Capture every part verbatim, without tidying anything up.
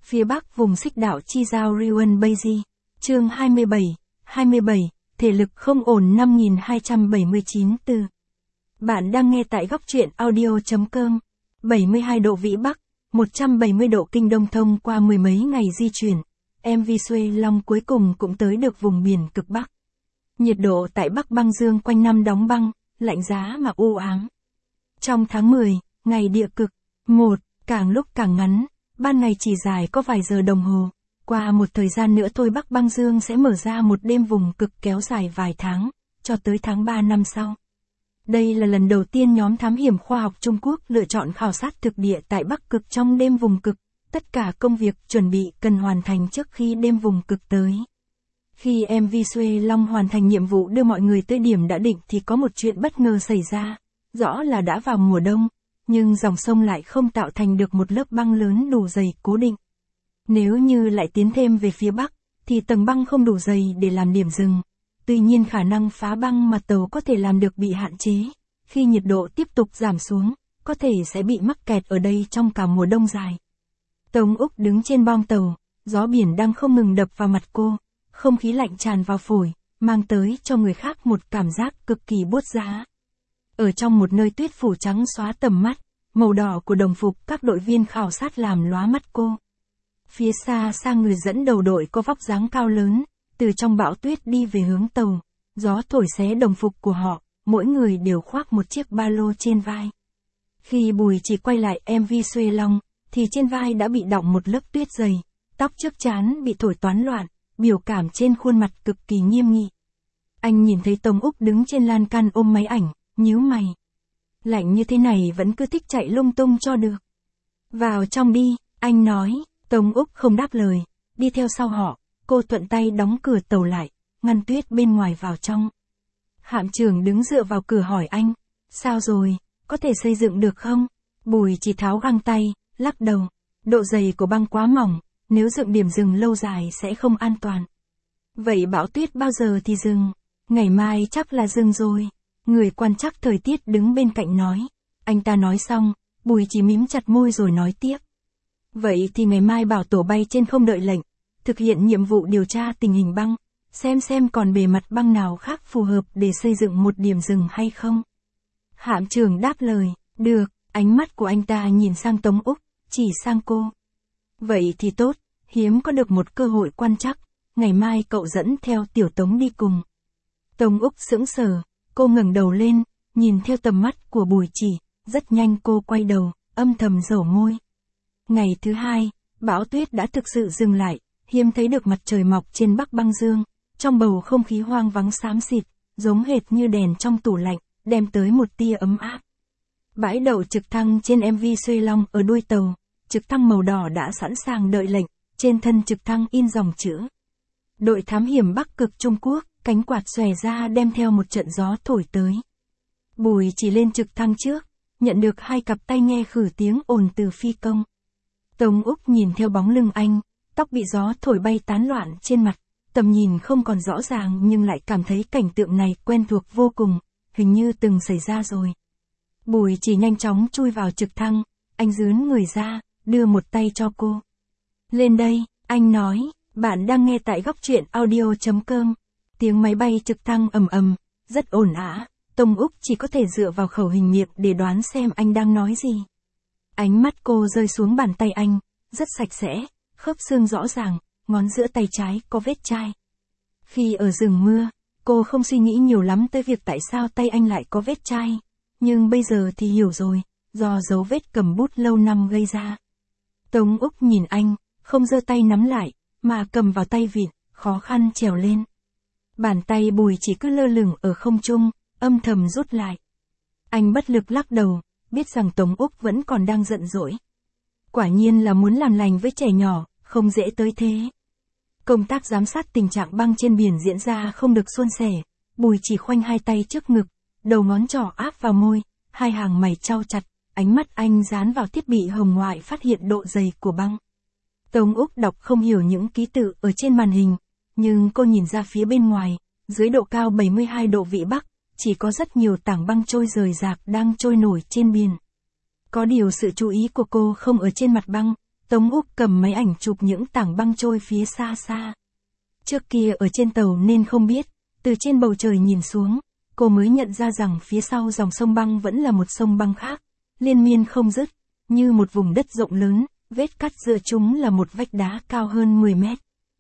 Phía bắc vùng xích đảo chi giao Riwan Beiji. Chương hai mươi bảy, hai mươi bảy, thể lực không ổn năm nghìn hai trăm bảy mươi chín từ. Bạn đang nghe tại góc truyện audio.com. bảy mươi hai độ vĩ bắc, một trăm bảy mươi độ kinh đông thông qua mười mấy ngày di chuyển. em vê Xuê Long cuối cùng cũng tới được vùng biển cực bắc. Nhiệt độ tại Bắc Băng Dương quanh năm đóng băng, lạnh giá mà u ám. Trong tháng mười, ngày địa cực, một, càng lúc càng ngắn, ban ngày chỉ dài có vài giờ đồng hồ. Qua một thời gian nữa thôi Bắc Băng Dương sẽ mở ra một đêm vùng cực kéo dài vài tháng, cho tới tháng ba năm sau. Đây là lần đầu tiên nhóm thám hiểm khoa học Trung Quốc lựa chọn khảo sát thực địa tại Bắc Cực trong đêm vùng cực. Tất cả công việc chuẩn bị cần hoàn thành trước khi đêm vùng cực tới. Khi em vê Xuê Long hoàn thành nhiệm vụ đưa mọi người tới điểm đã định thì có một chuyện bất ngờ xảy ra. Rõ là đã vào mùa đông, nhưng dòng sông lại không tạo thành được một lớp băng lớn đủ dày cố định. Nếu như lại tiến thêm về phía bắc, thì tầng băng không đủ dày để làm điểm dừng. Tuy nhiên khả năng phá băng mà tàu có thể làm được bị hạn chế. Khi nhiệt độ tiếp tục giảm xuống, có thể sẽ bị mắc kẹt ở đây trong cả mùa đông dài. Tống Úc đứng trên bong tàu, gió biển đang không ngừng đập vào mặt cô, không khí lạnh tràn vào phổi, mang tới cho người khác một cảm giác cực kỳ buốt giá. Ở trong một nơi tuyết phủ trắng xóa tầm mắt, màu đỏ của đồng phục các đội viên khảo sát làm lóa mắt cô. Phía xa xa người dẫn đầu đội có vóc dáng cao lớn, từ trong bão tuyết đi về hướng tàu, gió thổi xé đồng phục của họ, mỗi người đều khoác một chiếc ba lô trên vai. Khi Bùi Chỉ quay lại em vê Xuê Long, thì trên vai đã bị đọng một lớp tuyết dày, tóc trước trán bị thổi toán loạn, biểu cảm trên khuôn mặt cực kỳ nghiêm nghị. Anh nhìn thấy Tống Úc đứng trên lan can ôm máy ảnh, nhíu mày. Lạnh như thế này vẫn cứ thích chạy lung tung cho được. Vào trong đi, anh nói. Tống Úc không đáp lời, đi theo sau họ, cô thuận tay đóng cửa tàu lại, ngăn tuyết bên ngoài vào trong. Hạm trưởng đứng dựa vào cửa hỏi anh, sao rồi, có thể xây dựng được không? Bùi Chỉ tháo găng tay, lắc đầu, độ dày của băng quá mỏng, nếu dựng điểm dừng lâu dài sẽ không an toàn. Vậy bão tuyết bao giờ thì dừng? Ngày mai chắc là dừng rồi. Người quan trắc thời tiết đứng bên cạnh nói. Anh ta nói xong, Bùi Chỉ mím chặt môi rồi nói tiếp. Vậy thì ngày mai bảo tổ bay trên không đợi lệnh, thực hiện nhiệm vụ điều tra tình hình băng, xem xem còn bề mặt băng nào khác phù hợp để xây dựng một điểm dừng hay không. Hạm trưởng đáp lời, được, ánh mắt của anh ta nhìn sang Tống Úc, chỉ sang cô. Vậy thì tốt, hiếm có được một cơ hội quan trắc, ngày mai cậu dẫn theo tiểu Tống đi cùng. Tống Úc sững sờ, cô ngẩng đầu lên, nhìn theo tầm mắt của Bùi Chỉ, rất nhanh cô quay đầu, âm thầm dẩu môi. Ngày thứ hai, bão tuyết đã thực sự dừng lại, hiếm thấy được mặt trời mọc trên Bắc Băng Dương, trong bầu không khí hoang vắng xám xịt, giống hệt như đèn trong tủ lạnh, đem tới một tia ấm áp. Bãi đậu trực thăng trên em vê Xuê Long ở đuôi tàu, trực thăng màu đỏ đã sẵn sàng đợi lệnh, trên thân trực thăng in dòng chữ. Đội thám hiểm Bắc Cực Trung Quốc, cánh quạt xòe ra đem theo một trận gió thổi tới. Bùi Chỉ lên trực thăng trước, nhận được hai cặp tai nghe khử tiếng ồn từ phi công. Tống Úc nhìn theo bóng lưng anh, tóc bị gió thổi bay tán loạn trên mặt, tầm nhìn không còn rõ ràng nhưng lại cảm thấy cảnh tượng này quen thuộc vô cùng, hình như từng xảy ra rồi. Bùi Chỉ nhanh chóng chui vào trực thăng, anh dướn người ra, đưa một tay cho cô. Lên đây, anh nói, bạn đang nghe tại góc truyện audio.com. Tiếng máy bay trực thăng ầm ầm, rất ồn ào, Tống Úc chỉ có thể dựa vào khẩu hình miệng để đoán xem anh đang nói gì. Ánh mắt cô rơi xuống bàn tay anh, rất sạch sẽ, khớp xương rõ ràng, ngón giữa tay trái có vết chai. Khi ở rừng mưa, cô không suy nghĩ nhiều lắm tới việc tại sao tay anh lại có vết chai, nhưng bây giờ thì hiểu rồi, do dấu vết cầm bút lâu năm gây ra. Tống Úc nhìn anh, không giơ tay nắm lại, mà cầm vào tay vịn, khó khăn trèo lên. Bàn tay Bùi Chỉ cứ lơ lửng ở không trung, âm thầm rút lại. Anh bất lực lắc đầu, biết rằng Tống Úc vẫn còn đang giận dỗi. Quả nhiên là muốn làm lành với trẻ nhỏ, không dễ tới thế. Công tác giám sát tình trạng băng trên biển diễn ra không được suôn sẻ. Bùi Chỉ khoanh hai tay trước ngực, đầu ngón trỏ áp vào môi, hai hàng mày chau chặt, ánh mắt anh dán vào thiết bị hồng ngoại phát hiện độ dày của băng. Tống Úc đọc không hiểu những ký tự ở trên màn hình, nhưng cô nhìn ra phía bên ngoài, dưới độ cao bảy mươi hai độ vĩ Bắc, chỉ có rất nhiều tảng băng trôi rời rạc đang trôi nổi trên biển. Có điều sự chú ý của cô không ở trên mặt băng, Tống Úc cầm máy ảnh chụp những tảng băng trôi phía xa xa. Trước kia ở trên tàu nên không biết, từ trên bầu trời nhìn xuống, cô mới nhận ra rằng phía sau dòng sông băng vẫn là một sông băng khác, liên miên không dứt, như một vùng đất rộng lớn, vết cắt giữa chúng là một vách đá cao hơn mười mét.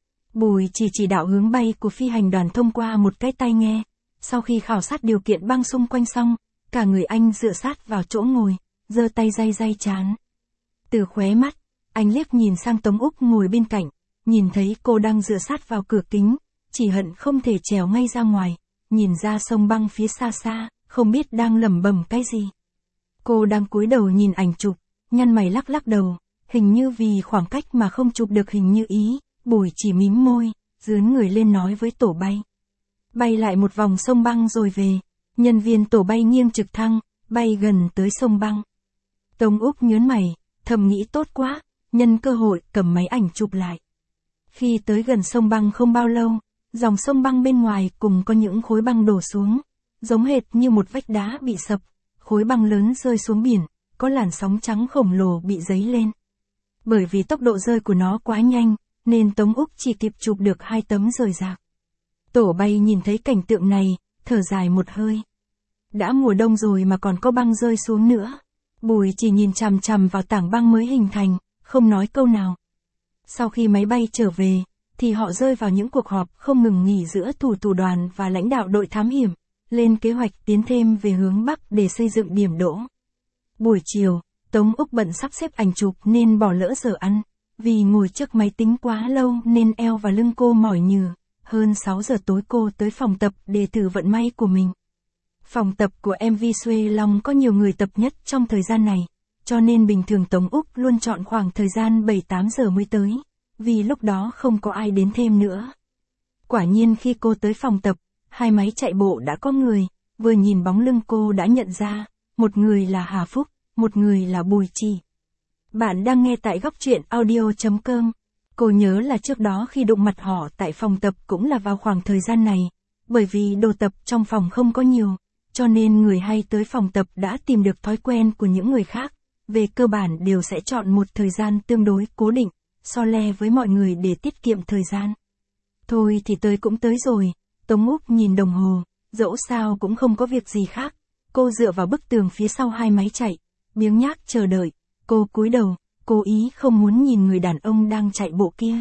Bùi chỉ chỉ đạo hướng bay của phi hành đoàn thông qua một cái tai nghe, sau khi khảo sát điều kiện băng xung quanh xong, cả người anh dựa sát vào chỗ ngồi, giơ tay day day trán. Từ khóe mắt, anh liếc nhìn sang Tống Úc ngồi bên cạnh, nhìn thấy cô đang dựa sát vào cửa kính, chỉ hận không thể trèo ngay ra ngoài, nhìn ra sông băng phía xa xa, không biết đang lẩm bẩm cái gì. Cô đang cúi đầu nhìn ảnh chụp, nhăn mày lắc lắc đầu, hình như vì khoảng cách mà không chụp được hình như ý, Bùi chỉ mím môi, dướn người lên nói với tổ bay. Bay lại một vòng sông băng rồi về, nhân viên tổ bay nghiêng trực thăng, bay gần tới sông băng. Tống Úc nhớn mày, thầm nghĩ tốt quá, nhân cơ hội cầm máy ảnh chụp lại. Khi tới gần sông băng không bao lâu, dòng sông băng bên ngoài cùng có những khối băng đổ xuống, giống hệt như một vách đá bị sập, khối băng lớn rơi xuống biển, có làn sóng trắng khổng lồ bị dấy lên. Bởi vì tốc độ rơi của nó quá nhanh, nên Tống Úc chỉ kịp chụp được hai tấm rời rạc. Tổ bay nhìn thấy cảnh tượng này, thở dài một hơi. Đã mùa đông rồi mà còn có băng rơi xuống nữa. Bùi chỉ nhìn chằm chằm vào tảng băng mới hình thành, không nói câu nào. Sau khi máy bay trở về, thì họ rơi vào những cuộc họp không ngừng nghỉ giữa thủ tù đoàn và lãnh đạo đội thám hiểm, lên kế hoạch tiến thêm về hướng Bắc để xây dựng điểm đỗ. Buổi chiều, Tống Úc bận sắp xếp ảnh chụp nên bỏ lỡ giờ ăn, vì ngồi trước máy tính quá lâu nên eo và lưng cô mỏi nhừ. Hơn sáu giờ tối cô tới phòng tập để thử vận may của mình. Phòng tập của em vê Xuê Long có nhiều người tập nhất trong thời gian này, cho nên bình thường Tống Úc luôn chọn khoảng thời gian bảy tám giờ mới tới, vì lúc đó không có ai đến thêm nữa. Quả nhiên khi cô tới phòng tập, hai máy chạy bộ đã có người, vừa nhìn bóng lưng cô đã nhận ra, một người là Hà Phúc, một người là Bùi Chỉ. Bạn đang nghe tại góc truyện audio chấm com. Cô nhớ là trước đó khi đụng mặt họ tại phòng tập cũng là vào khoảng thời gian này, bởi vì đồ tập trong phòng không có nhiều, cho nên người hay tới phòng tập đã tìm được thói quen của những người khác, về cơ bản đều sẽ chọn một thời gian tương đối cố định, so le với mọi người để tiết kiệm thời gian. Thôi thì tới cũng tới rồi, Tống Úc nhìn đồng hồ, dẫu sao cũng không có việc gì khác, cô dựa vào bức tường phía sau hai máy chạy, biếng nhác chờ đợi, cô cúi đầu. Cố ý không muốn nhìn người đàn ông đang chạy bộ kia.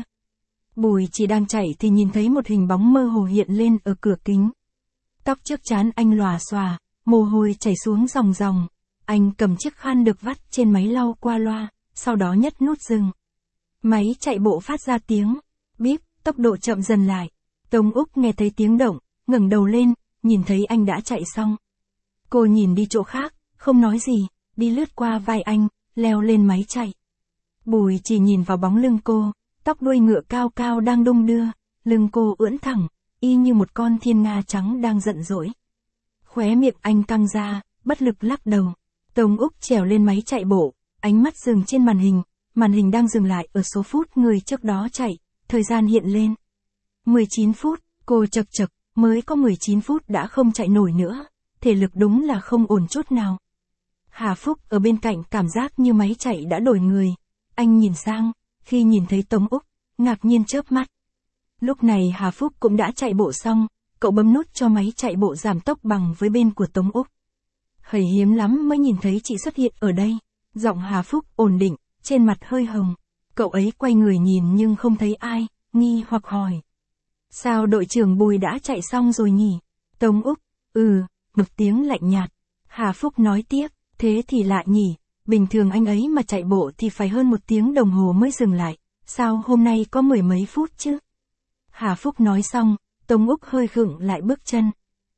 Bùi chỉ đang chạy thì nhìn thấy một hình bóng mơ hồ hiện lên ở cửa kính. Tóc trước trán anh lòa xòa, mồ hôi chảy xuống ròng ròng. Anh cầm chiếc khăn được vắt trên máy lau qua loa, sau đó nhấc nút dừng. Máy chạy bộ phát ra tiếng bíp, tốc độ chậm dần lại. Tống Úc nghe thấy tiếng động, ngẩng đầu lên, nhìn thấy anh đã chạy xong. Cô nhìn đi chỗ khác, không nói gì, đi lướt qua vai anh, leo lên máy chạy. Bùi chỉ nhìn vào bóng lưng cô, tóc đuôi ngựa cao cao đang đung đưa, lưng cô ưỡn thẳng, y như một con thiên nga trắng đang giận dỗi. Khóe miệng anh căng ra, bất lực lắc đầu. Tống Úc trèo lên máy chạy bộ, ánh mắt dừng trên màn hình, màn hình đang dừng lại ở số phút người trước đó chạy, thời gian hiện lên. mười chín phút, cô chật chật, mới có mười chín phút đã không chạy nổi nữa, thể lực đúng là không ổn chút nào. Hà Phúc ở bên cạnh cảm giác như máy chạy đã đổi người. Anh nhìn sang, khi nhìn thấy Tống Úc, ngạc nhiên chớp mắt. Lúc này Hà Phúc cũng đã chạy bộ xong, cậu bấm nút cho máy chạy bộ giảm tốc bằng với bên của Tống Úc. Hầy hiếm lắm mới nhìn thấy chị xuất hiện ở đây. Giọng Hà Phúc ổn định, trên mặt hơi hồng. Cậu ấy quay người nhìn nhưng không thấy ai, nghi hoặc hỏi. Sao đội trưởng Bùi đã chạy xong rồi nhỉ? Tống Úc, ừ, một tiếng lạnh nhạt. Hà Phúc nói tiếp, thế thì lạ nhỉ. Bình thường anh ấy mà chạy bộ thì phải hơn một tiếng đồng hồ mới dừng lại, sao hôm nay có mười mấy phút chứ? Hà Phúc nói xong, Tống Úc hơi khựng lại bước chân.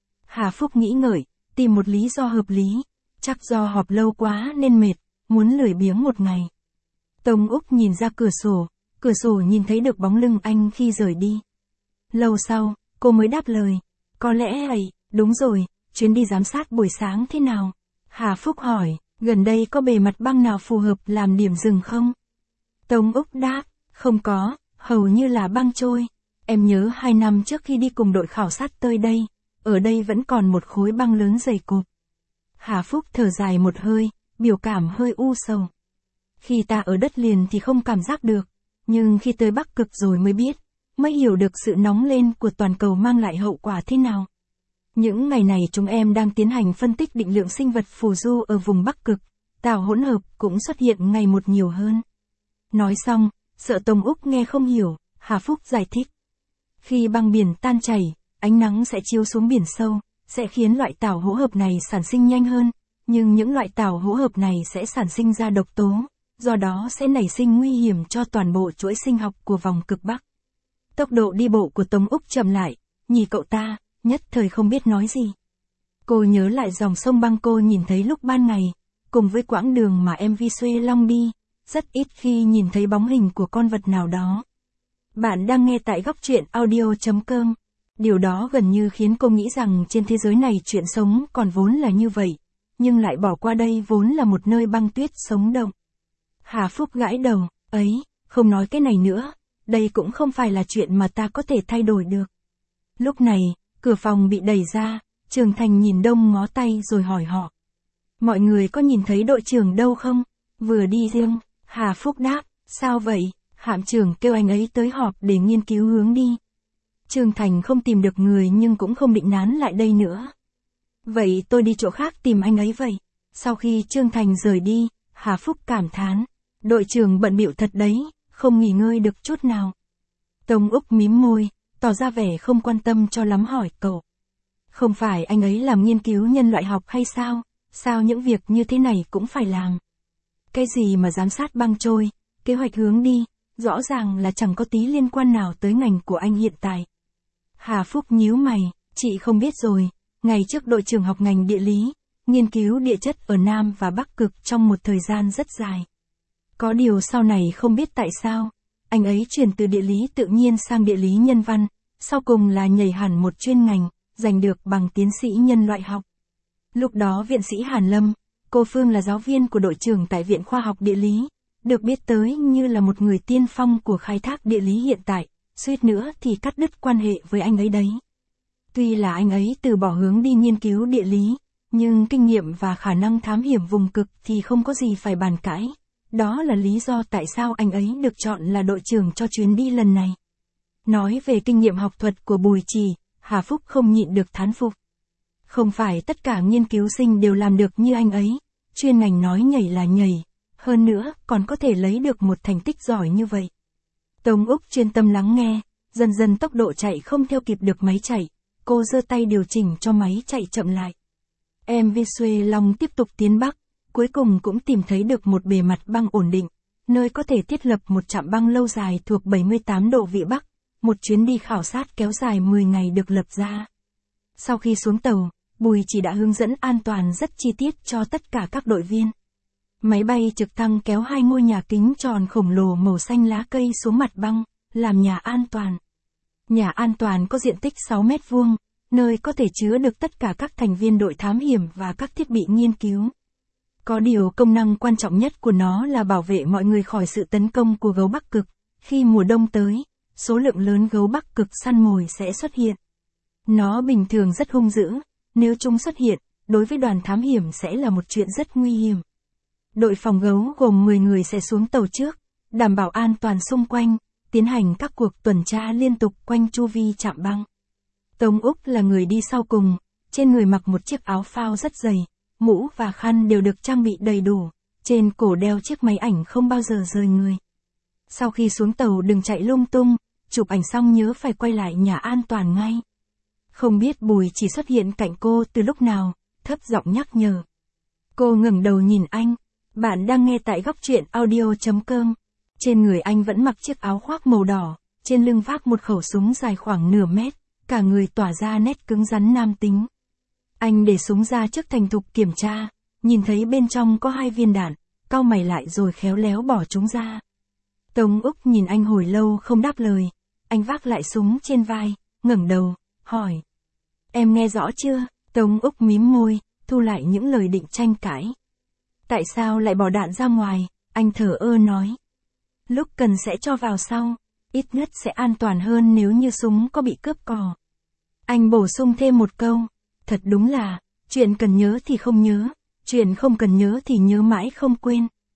Hà Phúc nghĩ ngợi, tìm một lý do hợp lý, chắc do họp lâu quá nên mệt, muốn lười biếng một ngày. Tống Úc nhìn ra cửa sổ, cửa sổ nhìn thấy được bóng lưng anh khi rời đi. Lâu sau, cô mới đáp lời, có lẽ ấy, đúng rồi, chuyến đi giám sát buổi sáng thế nào? Hà Phúc hỏi. Gần đây có bề mặt băng nào phù hợp làm điểm dừng không? Tống Úc đáp, không có, hầu như là băng trôi. Em nhớ hai năm trước khi đi cùng đội khảo sát tới đây, ở đây vẫn còn một khối băng lớn dày cộp. Hà Phúc thở dài một hơi, biểu cảm hơi u sầu. Khi ta ở đất liền thì không cảm giác được, nhưng khi tới Bắc Cực rồi mới biết, mới hiểu được sự nóng lên của toàn cầu mang lại hậu quả thế nào. Những ngày này chúng em đang tiến hành phân tích định lượng sinh vật phù du ở vùng Bắc Cực, tảo hỗn hợp cũng xuất hiện ngày một nhiều hơn. Nói xong, sợ Tống Úc nghe không hiểu, Hà Phúc giải thích. Khi băng biển tan chảy, ánh nắng sẽ chiếu xuống biển sâu, sẽ khiến loại tảo hỗn hợp này sản sinh nhanh hơn, nhưng những loại tảo hỗn hợp này sẽ sản sinh ra độc tố, do đó sẽ nảy sinh nguy hiểm cho toàn bộ chuỗi sinh học của vòng cực Bắc. Tốc độ đi bộ của Tống Úc chậm lại, nhìn cậu ta, nhất thời không biết nói gì. Cô nhớ lại dòng sông băng cô nhìn thấy lúc ban ngày, cùng với quãng đường mà em Vi Xuê Long đi, rất ít khi nhìn thấy bóng hình của con vật nào đó. Bạn đang nghe tại góc truyện audio chấm com. Điều đó gần như khiến cô nghĩ rằng trên thế giới này chuyện sống còn vốn là như vậy, nhưng lại bỏ qua đây vốn là một nơi băng tuyết sống động. Hà Phúc gãi đầu, ấy, không nói cái này nữa, đây cũng không phải là chuyện mà ta có thể thay đổi được. Lúc này, cửa phòng bị đẩy ra, Trường Thành nhìn đông ngó tay rồi hỏi họ. Mọi người có nhìn thấy đội trưởng đâu không? Vừa đi riêng, Hà Phúc đáp, sao vậy? Hạm trưởng kêu anh ấy tới họp để nghiên cứu hướng đi. Trường Thành không tìm được người nhưng cũng không định nán lại đây nữa. Vậy tôi đi chỗ khác tìm anh ấy vậy. Sau khi Trương Thành rời đi, Hà Phúc cảm thán. Đội trưởng bận bịu thật đấy, không nghỉ ngơi được chút nào. Tống Úc mím môi, tỏ ra vẻ không quan tâm cho lắm hỏi cậu. Không phải anh ấy làm nghiên cứu nhân loại học hay sao? Sao những việc như thế này cũng phải làm? Cái gì mà giám sát băng trôi, kế hoạch hướng đi, rõ ràng là chẳng có tí liên quan nào tới ngành của anh hiện tại. Hà Phúc nhíu mày, chị không biết rồi, ngày trước đội trưởng học ngành địa lý, nghiên cứu địa chất ở Nam và Bắc Cực trong một thời gian rất dài. Có điều sau này không biết tại sao, anh ấy chuyển từ địa lý tự nhiên sang địa lý nhân văn, sau cùng là nhảy hẳn một chuyên ngành, giành được bằng tiến sĩ nhân loại học. Lúc đó viện sĩ Hàn Lâm, cô Phương là giáo viên của đội trưởng tại Viện Khoa học Địa lý, được biết tới như là một người tiên phong của khai thác địa lý hiện tại, suýt nữa thì cắt đứt quan hệ với anh ấy đấy. Tuy là anh ấy từ bỏ hướng đi nghiên cứu địa lý, nhưng kinh nghiệm và khả năng thám hiểm vùng cực thì không có gì phải bàn cãi. Đó là lý do tại sao anh ấy được chọn là đội trưởng cho chuyến đi lần này. Nói về kinh nghiệm học thuật của Bùi Trì, Hà Phúc không nhịn được thán phục. Không phải tất cả nghiên cứu sinh đều làm được như anh ấy, chuyên ngành nói nhảy là nhảy, hơn nữa còn có thể lấy được một thành tích giỏi như vậy. Tống Úc chuyên tâm lắng nghe, dần dần tốc độ chạy không theo kịp được máy chạy, cô giơ tay điều chỉnh cho máy chạy chậm lại. em Vi Xuê Long tiếp tục tiến Bắc, cuối cùng cũng tìm thấy được một bề mặt băng ổn định, nơi có thể thiết lập một trạm băng lâu dài thuộc bảy mươi tám độ vĩ Bắc, một chuyến đi khảo sát kéo dài mười ngày được lập ra. Sau khi xuống tàu, Bùi Chỉ đã hướng dẫn an toàn rất chi tiết cho tất cả các đội viên. Máy bay trực thăng kéo hai ngôi nhà kính tròn khổng lồ màu xanh lá cây xuống mặt băng, làm nhà an toàn. Nhà an toàn có diện tích sáu mét vuông, nơi có thể chứa được tất cả các thành viên đội thám hiểm và các thiết bị nghiên cứu. Có điều công năng quan trọng nhất của nó là bảo vệ mọi người khỏi sự tấn công của gấu Bắc Cực. Khi mùa đông tới, số lượng lớn gấu Bắc Cực săn mồi sẽ xuất hiện. Nó bình thường rất hung dữ, nếu chúng xuất hiện, đối với đoàn thám hiểm sẽ là một chuyện rất nguy hiểm. Đội phòng gấu gồm mười người sẽ xuống tàu trước, đảm bảo an toàn xung quanh, tiến hành các cuộc tuần tra liên tục quanh chu vi trạm băng. Tống Úc là người đi sau cùng, trên người mặc một chiếc áo phao rất dày, mũ và khăn đều được trang bị đầy đủ, trên cổ đeo chiếc máy ảnh không bao giờ rời người. Sau khi xuống tàu đừng chạy lung tung, chụp ảnh xong nhớ phải quay lại nhà an toàn ngay. Không biết Bùi Chỉ xuất hiện cạnh cô từ lúc nào, thấp giọng nhắc nhở. Cô ngẩng đầu nhìn anh, bạn đang nghe tại góc truyện audio chấm com. Trên người anh vẫn mặc chiếc áo khoác màu đỏ, trên lưng vác một khẩu súng dài khoảng nửa mét, cả người tỏa ra nét cứng rắn nam tính. Anh để súng ra trước thành thục kiểm tra, nhìn thấy bên trong có hai viên đạn, cau mày lại rồi khéo léo bỏ chúng ra. Tống Úc nhìn anh hồi lâu không đáp lời, anh vác lại súng trên vai, ngẩng đầu, hỏi. Em nghe rõ chưa? Tống Úc mím môi, thu lại những lời định tranh cãi. Tại sao lại bỏ đạn ra ngoài? Anh thở ơ nói. Lúc cần sẽ cho vào sau, ít nhất sẽ an toàn hơn nếu như súng có bị cướp cò. Anh bổ sung thêm một câu, thật đúng là, chuyện cần nhớ thì không nhớ, chuyện không cần nhớ thì nhớ mãi không quên.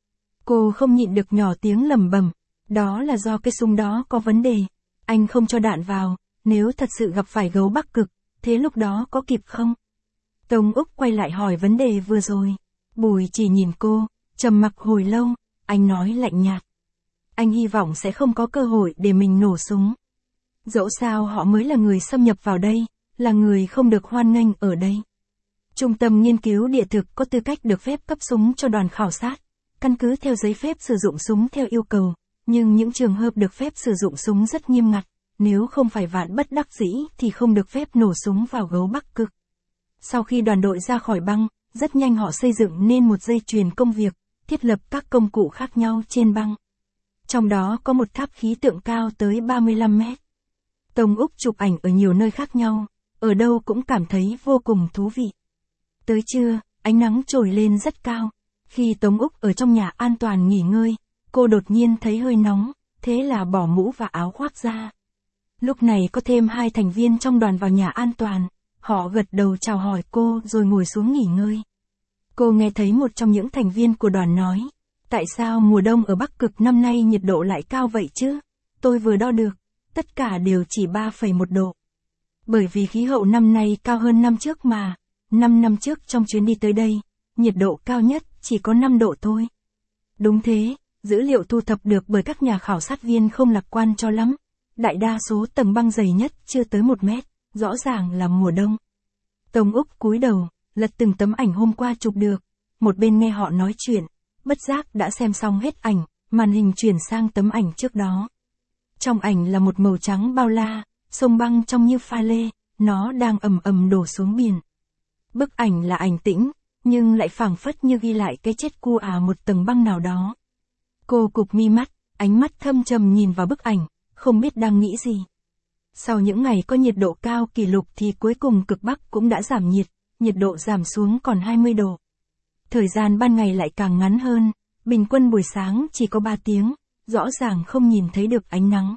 Cô không nhịn được nhỏ tiếng lẩm bẩm, đó là do cái súng đó có vấn đề. Anh không cho đạn vào, nếu thật sự gặp phải gấu Bắc Cực, thế lúc đó có kịp không? Tống Úc quay lại hỏi vấn đề vừa rồi. Bùi chỉ nhìn cô, trầm mặc hồi lâu, anh nói lạnh nhạt. Anh hy vọng sẽ không có cơ hội để mình nổ súng. Dẫu sao họ mới là người xâm nhập vào đây, là người không được hoan nghênh ở đây. Trung tâm nghiên cứu địa thực có tư cách được phép cấp súng cho đoàn khảo sát, căn cứ theo giấy phép sử dụng súng theo yêu cầu, nhưng những trường hợp được phép sử dụng súng rất nghiêm ngặt, nếu không phải vạn bất đắc dĩ thì không được phép nổ súng vào gấu Bắc Cực. Sau khi đoàn đội ra khỏi băng, rất nhanh họ xây dựng nên một dây chuyền công việc, thiết lập các công cụ khác nhau trên băng. Trong đó có một tháp khí tượng cao tới ba mươi lăm mét. Tống Úc chụp ảnh ở nhiều nơi khác nhau, ở đâu cũng cảm thấy vô cùng thú vị. Tới trưa, ánh nắng trồi lên rất cao. Khi Tống Úc ở trong nhà an toàn nghỉ ngơi, cô đột nhiên thấy hơi nóng, thế là bỏ mũ và áo khoác ra. Lúc này có thêm hai thành viên trong đoàn vào nhà an toàn, họ gật đầu chào hỏi cô rồi ngồi xuống nghỉ ngơi. Cô nghe thấy một trong những thành viên của đoàn nói, tại sao mùa đông ở Bắc Cực năm nay nhiệt độ lại cao vậy chứ? Tôi vừa đo được, tất cả đều chỉ ba phẩy một độ. Bởi vì khí hậu năm nay cao hơn năm trước mà, năm năm trước trong chuyến đi tới đây, nhiệt độ cao nhất chỉ có năm độ thôi. Đúng thế, dữ liệu thu thập được bởi các nhà khảo sát viên không lạc quan cho lắm. Đại đa số tầng băng dày nhất chưa tới một mét, rõ ràng là mùa đông. Tống Úc cúi đầu, lật từng tấm ảnh hôm qua chụp được, một bên nghe họ nói chuyện, bất giác đã xem xong hết ảnh, màn hình chuyển sang tấm ảnh trước đó. Trong ảnh là một màu trắng bao la, sông băng trông như pha lê, nó đang ầm ầm đổ xuống biển. Bức ảnh là ảnh tĩnh, nhưng lại phảng phất như ghi lại cái chết cua à một tầng băng nào đó. Cô cụp mi mắt, ánh mắt thâm trầm nhìn vào bức ảnh, không biết đang nghĩ gì. Sau những ngày có nhiệt độ cao kỷ lục thì cuối cùng cực Bắc cũng đã giảm nhiệt, nhiệt độ giảm xuống còn hai mươi độ. Thời gian ban ngày lại càng ngắn hơn, bình quân buổi sáng chỉ có ba tiếng, rõ ràng không nhìn thấy được ánh nắng.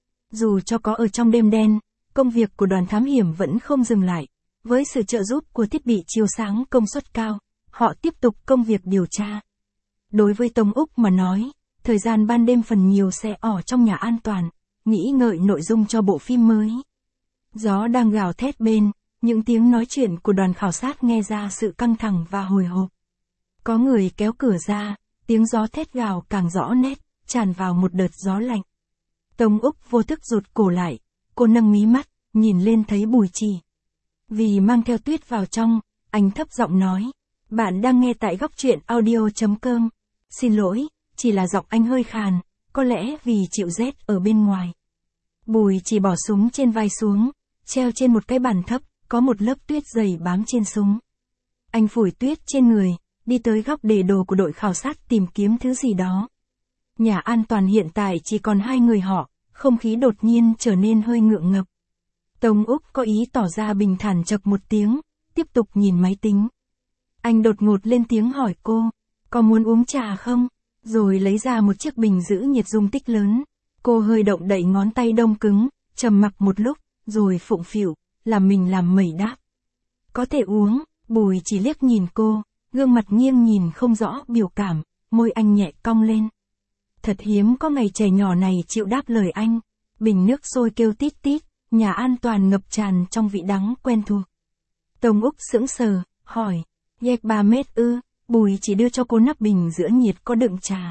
Dù cho có ở trong đêm đen, công việc của đoàn thám hiểm vẫn không dừng lại. Với sự trợ giúp của thiết bị chiếu sáng công suất cao, họ tiếp tục công việc điều tra. Đối với Tống Úc mà nói, thời gian ban đêm phần nhiều sẽ ở trong nhà an toàn, nghĩ ngợi nội dung cho bộ phim mới. Gió đang gào thét bên, những tiếng nói chuyện của đoàn khảo sát nghe ra sự căng thẳng và hồi hộp. Có người kéo cửa ra, tiếng gió thét gào càng rõ nét, tràn vào một đợt gió lạnh. Tống Úc vô thức rụt cổ lại, cô nâng mí mắt, nhìn lên thấy Bùi Chỉ. Vì mang theo tuyết vào trong, anh thấp giọng nói, bạn đang nghe tại góc truyện audio chấm com. Xin lỗi, chỉ là giọng anh hơi khàn, có lẽ vì chịu rét ở bên ngoài. Bùi Chỉ bỏ súng trên vai xuống, treo trên một cái bàn thấp, có một lớp tuyết dày bám trên súng. Anh phủi tuyết trên người, đi tới góc để đồ của đội khảo sát tìm kiếm thứ gì đó. Nhà an toàn hiện tại chỉ còn hai người họ, không khí đột nhiên trở nên hơi ngượng ngập. Tống Úc có ý tỏ ra bình thản chậc một tiếng, tiếp tục nhìn máy tính. Anh đột ngột lên tiếng hỏi cô, có muốn uống trà không? Rồi lấy ra một chiếc bình giữ nhiệt dung tích lớn. Cô hơi động đậy ngón tay đông cứng, trầm mặc một lúc, rồi phụng phịu, làm mình làm mẩy đáp. Có thể uống. Bùi Chỉ liếc nhìn cô, gương mặt nghiêng nhìn không rõ biểu cảm, môi anh nhẹ cong lên. Thật hiếm có ngày trẻ nhỏ này chịu đáp lời anh. Bình nước sôi kêu tít tít, nhà an toàn ngập tràn trong vị đắng quen thuộc. Tống Úc sững sờ, hỏi, ghét ba mét ư? Bùi Chỉ đưa cho cô nắp bình giữa nhiệt có đựng trà.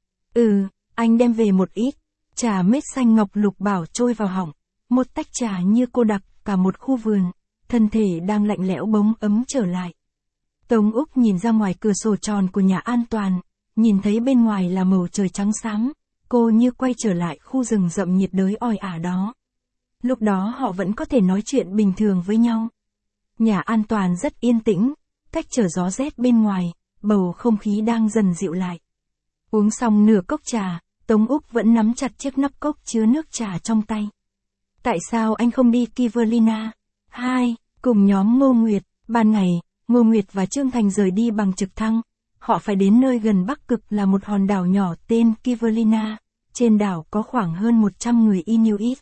Ừ, anh đem về một ít. Trà mết xanh ngọc lục bảo trôi vào họng, một tách trà như cô đặc cả một khu vườn, thân thể đang lạnh lẽo bỗng ấm trở lại. Tống Úc nhìn ra ngoài cửa sổ tròn của nhà an toàn, nhìn thấy bên ngoài là màu trời trắng xám, cô như quay trở lại khu rừng rậm nhiệt đới oi ả đó. Lúc đó họ vẫn có thể nói chuyện bình thường với nhau. Nhà an toàn rất yên tĩnh, cách trở gió rét bên ngoài, bầu không khí đang dần dịu lại. Uống xong nửa cốc trà, Tống Úc vẫn nắm chặt chiếc nắp cốc chứa nước trà trong tay. Tại sao anh không đi Kivalina? Hai, cùng nhóm Ngô Nguyệt, ban ngày, Ngô Nguyệt và Trương Thành rời đi bằng trực thăng. Họ phải đến nơi gần Bắc Cực là một hòn đảo nhỏ tên Kivalina. Trên đảo có khoảng hơn một trăm người Inuit.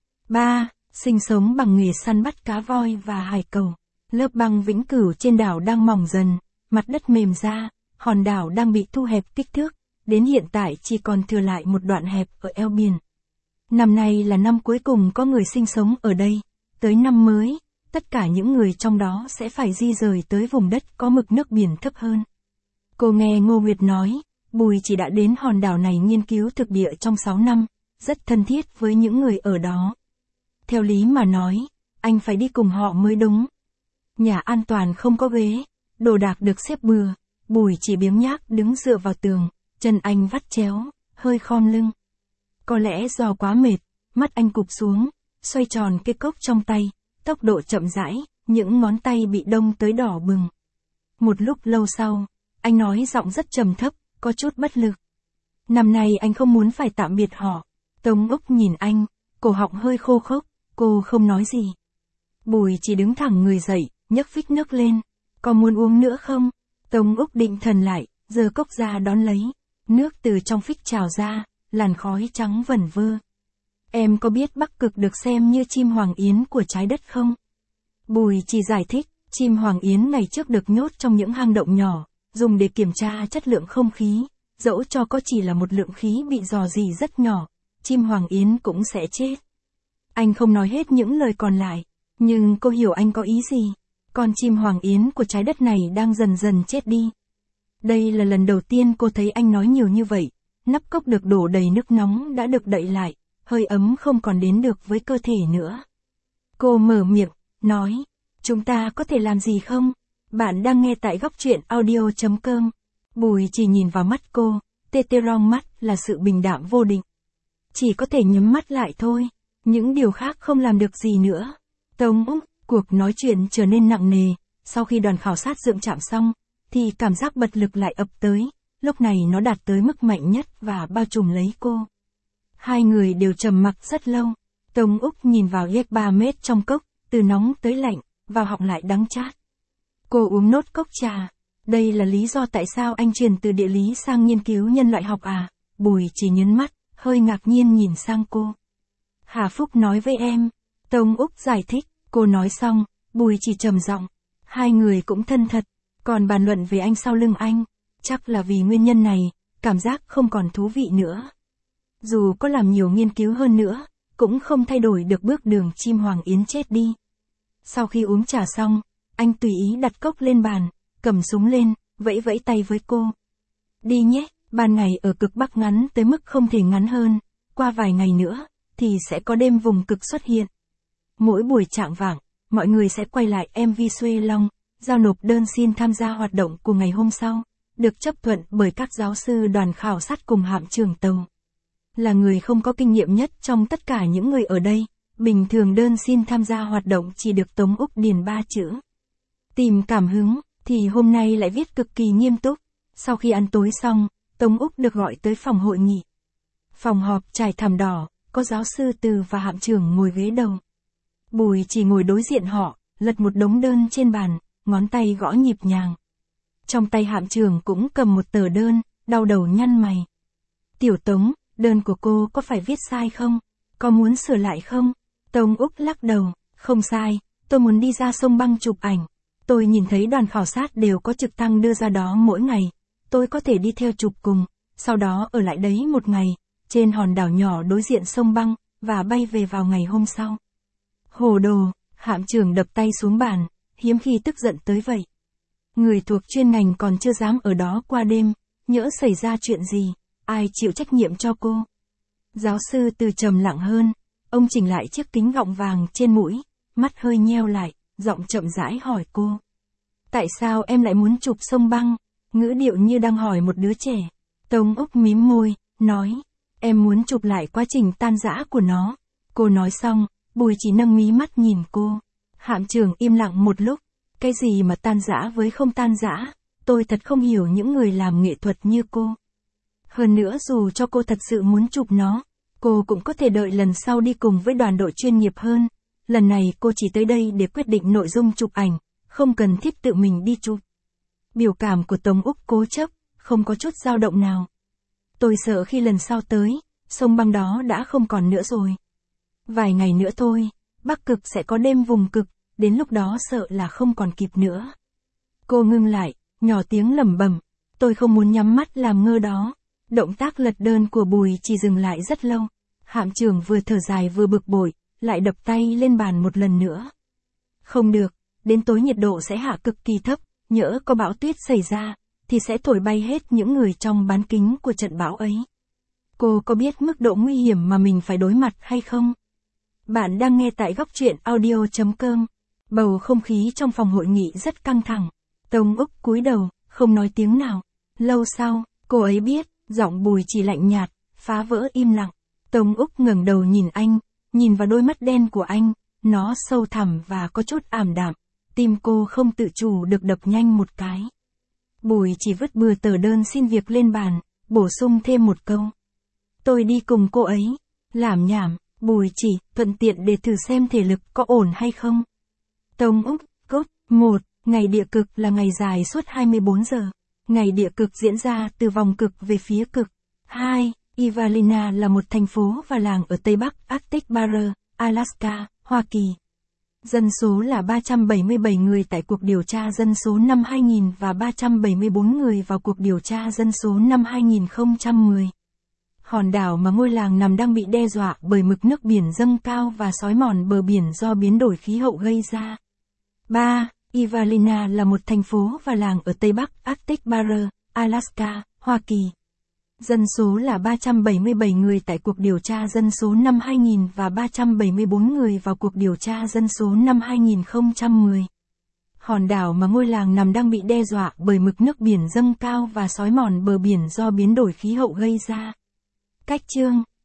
Ba, sinh sống bằng nghề săn bắt cá voi và hải cẩu. Lớp băng vĩnh cửu trên đảo đang mỏng dần, mặt đất mềm ra, hòn đảo đang bị thu hẹp kích thước, đến hiện tại chỉ còn thừa lại một đoạn hẹp ở eo biển. Năm nay là năm cuối cùng có người sinh sống ở đây, tới năm mới, tất cả những người trong đó sẽ phải di rời tới vùng đất có mực nước biển thấp hơn. Cô nghe Ngô Nguyệt nói, Bùi chỉ đã đến hòn đảo này nghiên cứu thực địa trong sáu năm, rất thân thiết với những người ở đó. Theo lý mà nói, anh phải đi cùng họ mới đúng. Nhà an toàn không có ghế, đồ đạc được xếp bừa, Bùi chỉ biếng nhác đứng dựa vào tường, chân anh vắt chéo, hơi khom lưng. Có lẽ do quá mệt, mắt anh cụp xuống, xoay tròn cái cốc trong tay, tốc độ chậm rãi, những ngón tay bị đông tới đỏ bừng. Một lúc lâu sau, anh nói giọng rất trầm thấp, có chút bất lực. Năm nay anh không muốn phải tạm biệt họ. Tống Úc nhìn anh, cổ họng hơi khô khốc, cô không nói gì. Bùi chỉ đứng thẳng người dậy, nhấc phích nước lên. Có muốn uống nữa không? Tống Úc định thần lại, giơ cốc ra đón lấy. Nước từ trong phích trào ra, làn khói trắng vẩn vơ. Em có biết Bắc Cực được xem như chim hoàng yến của trái đất không? Bùi chỉ giải thích, chim hoàng yến ngày trước được nhốt trong những hang động nhỏ, dùng để kiểm tra chất lượng không khí, dẫu cho có chỉ là một lượng khí bị rò rỉ rất nhỏ, chim hoàng yến cũng sẽ chết. Anh không nói hết những lời còn lại, nhưng cô hiểu anh có ý gì. Con chim hoàng yến của trái đất này đang dần dần chết đi. Đây là lần đầu tiên cô thấy anh nói nhiều như vậy. Nắp cốc được đổ đầy nước nóng đã được đậy lại, hơi ấm không còn đến được với cơ thể nữa. Cô mở miệng, nói, chúng ta có thể làm gì không? Bạn đang nghe tại góc truyện audio chấm com. Bùi chỉ nhìn vào mắt cô, tê tê rong mắt là sự bình đạm vô định. Chỉ có thể nhắm mắt lại thôi, những điều khác không làm được gì nữa. Tống Úc, cuộc nói chuyện trở nên nặng nề, sau khi đoàn khảo sát dựng trạm xong, thì cảm giác bật lực lại ập tới, lúc này nó đạt tới mức mạnh nhất và bao trùm lấy cô. Hai người đều trầm mặc rất lâu, Tống Úc nhìn vào ghét ba mét trong cốc, từ nóng tới lạnh, vào họng lại đắng chát. Cô uống nốt cốc trà, đây là lý do tại sao anh chuyển từ địa lý sang nghiên cứu nhân loại học à? Bùi chỉ nhấn mắt, hơi ngạc nhiên nhìn sang cô. Hà Phúc nói với em, Tống Úc giải thích, cô nói xong, Bùi chỉ trầm giọng, hai người cũng thân thật, còn bàn luận về anh sau lưng anh, chắc là vì nguyên nhân này, cảm giác không còn thú vị nữa. Dù có làm nhiều nghiên cứu hơn nữa, cũng không thay đổi được bước đường chim hoàng yến chết đi. Sau khi uống trà xong, anh tùy ý đặt cốc lên bàn, cầm súng lên, vẫy vẫy tay với cô. Đi nhé, ban ngày ở cực Bắc ngắn tới mức không thể ngắn hơn, qua vài ngày nữa, thì sẽ có đêm vùng cực xuất hiện. Mỗi buổi chạng vạng, mọi người sẽ quay lại em vê Xuê Long, giao nộp đơn xin tham gia hoạt động của ngày hôm sau, được chấp thuận bởi các giáo sư đoàn khảo sát cùng hạm trưởng tàu. Là người không có kinh nghiệm nhất trong tất cả những người ở đây, bình thường đơn xin tham gia hoạt động chỉ được Tống Úc điền ba chữ. Tìm cảm hứng, thì hôm nay lại viết cực kỳ nghiêm túc. Sau khi ăn tối xong, Tống Úc được gọi tới phòng hội nghị. Phòng họp trải thảm đỏ, có giáo sư Từ và hạm trưởng ngồi ghế đầu. Bùi chỉ ngồi đối diện họ, lật một đống đơn trên bàn, ngón tay gõ nhịp nhàng. Trong tay hạm trưởng cũng cầm một tờ đơn, đau đầu nhăn mày. Tiểu Tống, đơn của cô có phải viết sai không? Có muốn sửa lại không? Tống Úc lắc đầu, không sai, tôi muốn đi ra sông băng chụp ảnh. Tôi nhìn thấy đoàn khảo sát đều có trực thăng đưa ra đó mỗi ngày. Tôi có thể đi theo chụp cùng, sau đó ở lại đấy một ngày, trên hòn đảo nhỏ đối diện sông băng, và bay về vào ngày hôm sau. Hồ đồ, hạm trưởng đập tay xuống bàn, hiếm khi tức giận tới vậy. Người thuộc chuyên ngành còn chưa dám ở đó qua đêm, nhỡ xảy ra chuyện gì, ai chịu trách nhiệm cho cô? Giáo sư Từ trầm lặng hơn, ông chỉnh lại chiếc kính gọng vàng trên mũi, mắt hơi nheo lại, giọng chậm rãi hỏi cô. Tại sao em lại muốn chụp sông băng? Ngữ điệu như đang hỏi một đứa trẻ. Tống Úc mím môi, nói, em muốn chụp lại quá trình tan rã của nó. Cô nói xong, Bùi chỉ nâng mí mắt nhìn cô. Hạm trưởng im lặng một lúc. Cái gì mà tan rã với không tan rã? Tôi thật không hiểu những người làm nghệ thuật như cô. Hơn nữa dù cho cô thật sự muốn chụp nó, cô cũng có thể đợi lần sau đi cùng với đoàn đội chuyên nghiệp hơn. Lần này cô chỉ tới đây để quyết định nội dung chụp ảnh, không cần thiết tự mình đi chụp. Biểu cảm của Tống Úc cố chấp, không có chút dao động nào. Tôi sợ khi lần sau tới, sông băng đó đã không còn nữa rồi. Vài ngày nữa thôi, Bắc Cực sẽ có đêm vùng cực, đến lúc đó sợ là không còn kịp nữa. Cô ngưng lại, nhỏ tiếng lẩm bẩm, tôi không muốn nhắm mắt làm ngơ đó. Động tác lật đơn của Bùi chỉ dừng lại rất lâu. Hạm trưởng vừa thở dài vừa bực bội, lại đập tay lên bàn một lần nữa. Không được, đến tối nhiệt độ sẽ hạ cực kỳ thấp, nhỡ có bão tuyết xảy ra, thì sẽ thổi bay hết những người trong bán kính của trận bão ấy. Cô có biết mức độ nguy hiểm mà mình phải đối mặt hay không? Bạn đang nghe tại góc truyện audio chấm com. Bầu không khí trong phòng hội nghị rất căng thẳng. Tông Úc cúi đầu, không nói tiếng nào. Lâu sau, cô ấy biết, giọng Bùi chỉ lạnh nhạt, phá vỡ im lặng. Tông Úc ngẩng đầu nhìn anh, nhìn vào đôi mắt đen của anh, nó sâu thẳm và có chút ảm đạm. Tim cô không tự chủ được đập nhanh một cái. Bùi chỉ vứt bừa tờ đơn xin việc lên bàn, bổ sung thêm một câu. Tôi đi cùng cô ấy. Lảm nhảm, Bùi chỉ, thuận tiện để thử xem thể lực có ổn hay không. Tông Úc, cốt, một, ngày địa cực là ngày dài suốt hai mươi bốn giờ. Ngày địa cực diễn ra từ vòng cực về phía cực. hai. Evalina là một thành phố và làng ở Tây Bắc Arctic Barrier, Alaska, Hoa Kỳ. Dân số là ba trăm bảy mươi bảy người tại cuộc điều tra dân số năm hai nghìn và ba trăm bảy mươi bốn người vào cuộc điều tra dân số năm hai nghìn không trăm mười. Hòn đảo mà ngôi làng nằm đang bị đe dọa bởi mực nước biển dâng cao và xói mòn bờ biển do biến đổi khí hậu gây ra. ba. Evalina là một thành phố và làng ở Tây Bắc Arctic Barrier, Alaska, Hoa Kỳ. Dân số là ba trăm bảy mươi bảy người tại cuộc điều tra dân số năm hai nghìn và ba trăm bảy mươi bốn người vào cuộc điều tra dân số năm hai nghìn không trăm mười. Hòn đảo mà ngôi làng nằm đang bị đe dọa bởi mực nước biển dâng cao và xói mòn bờ biển do biến đổi khí hậu gây ra. Cách chương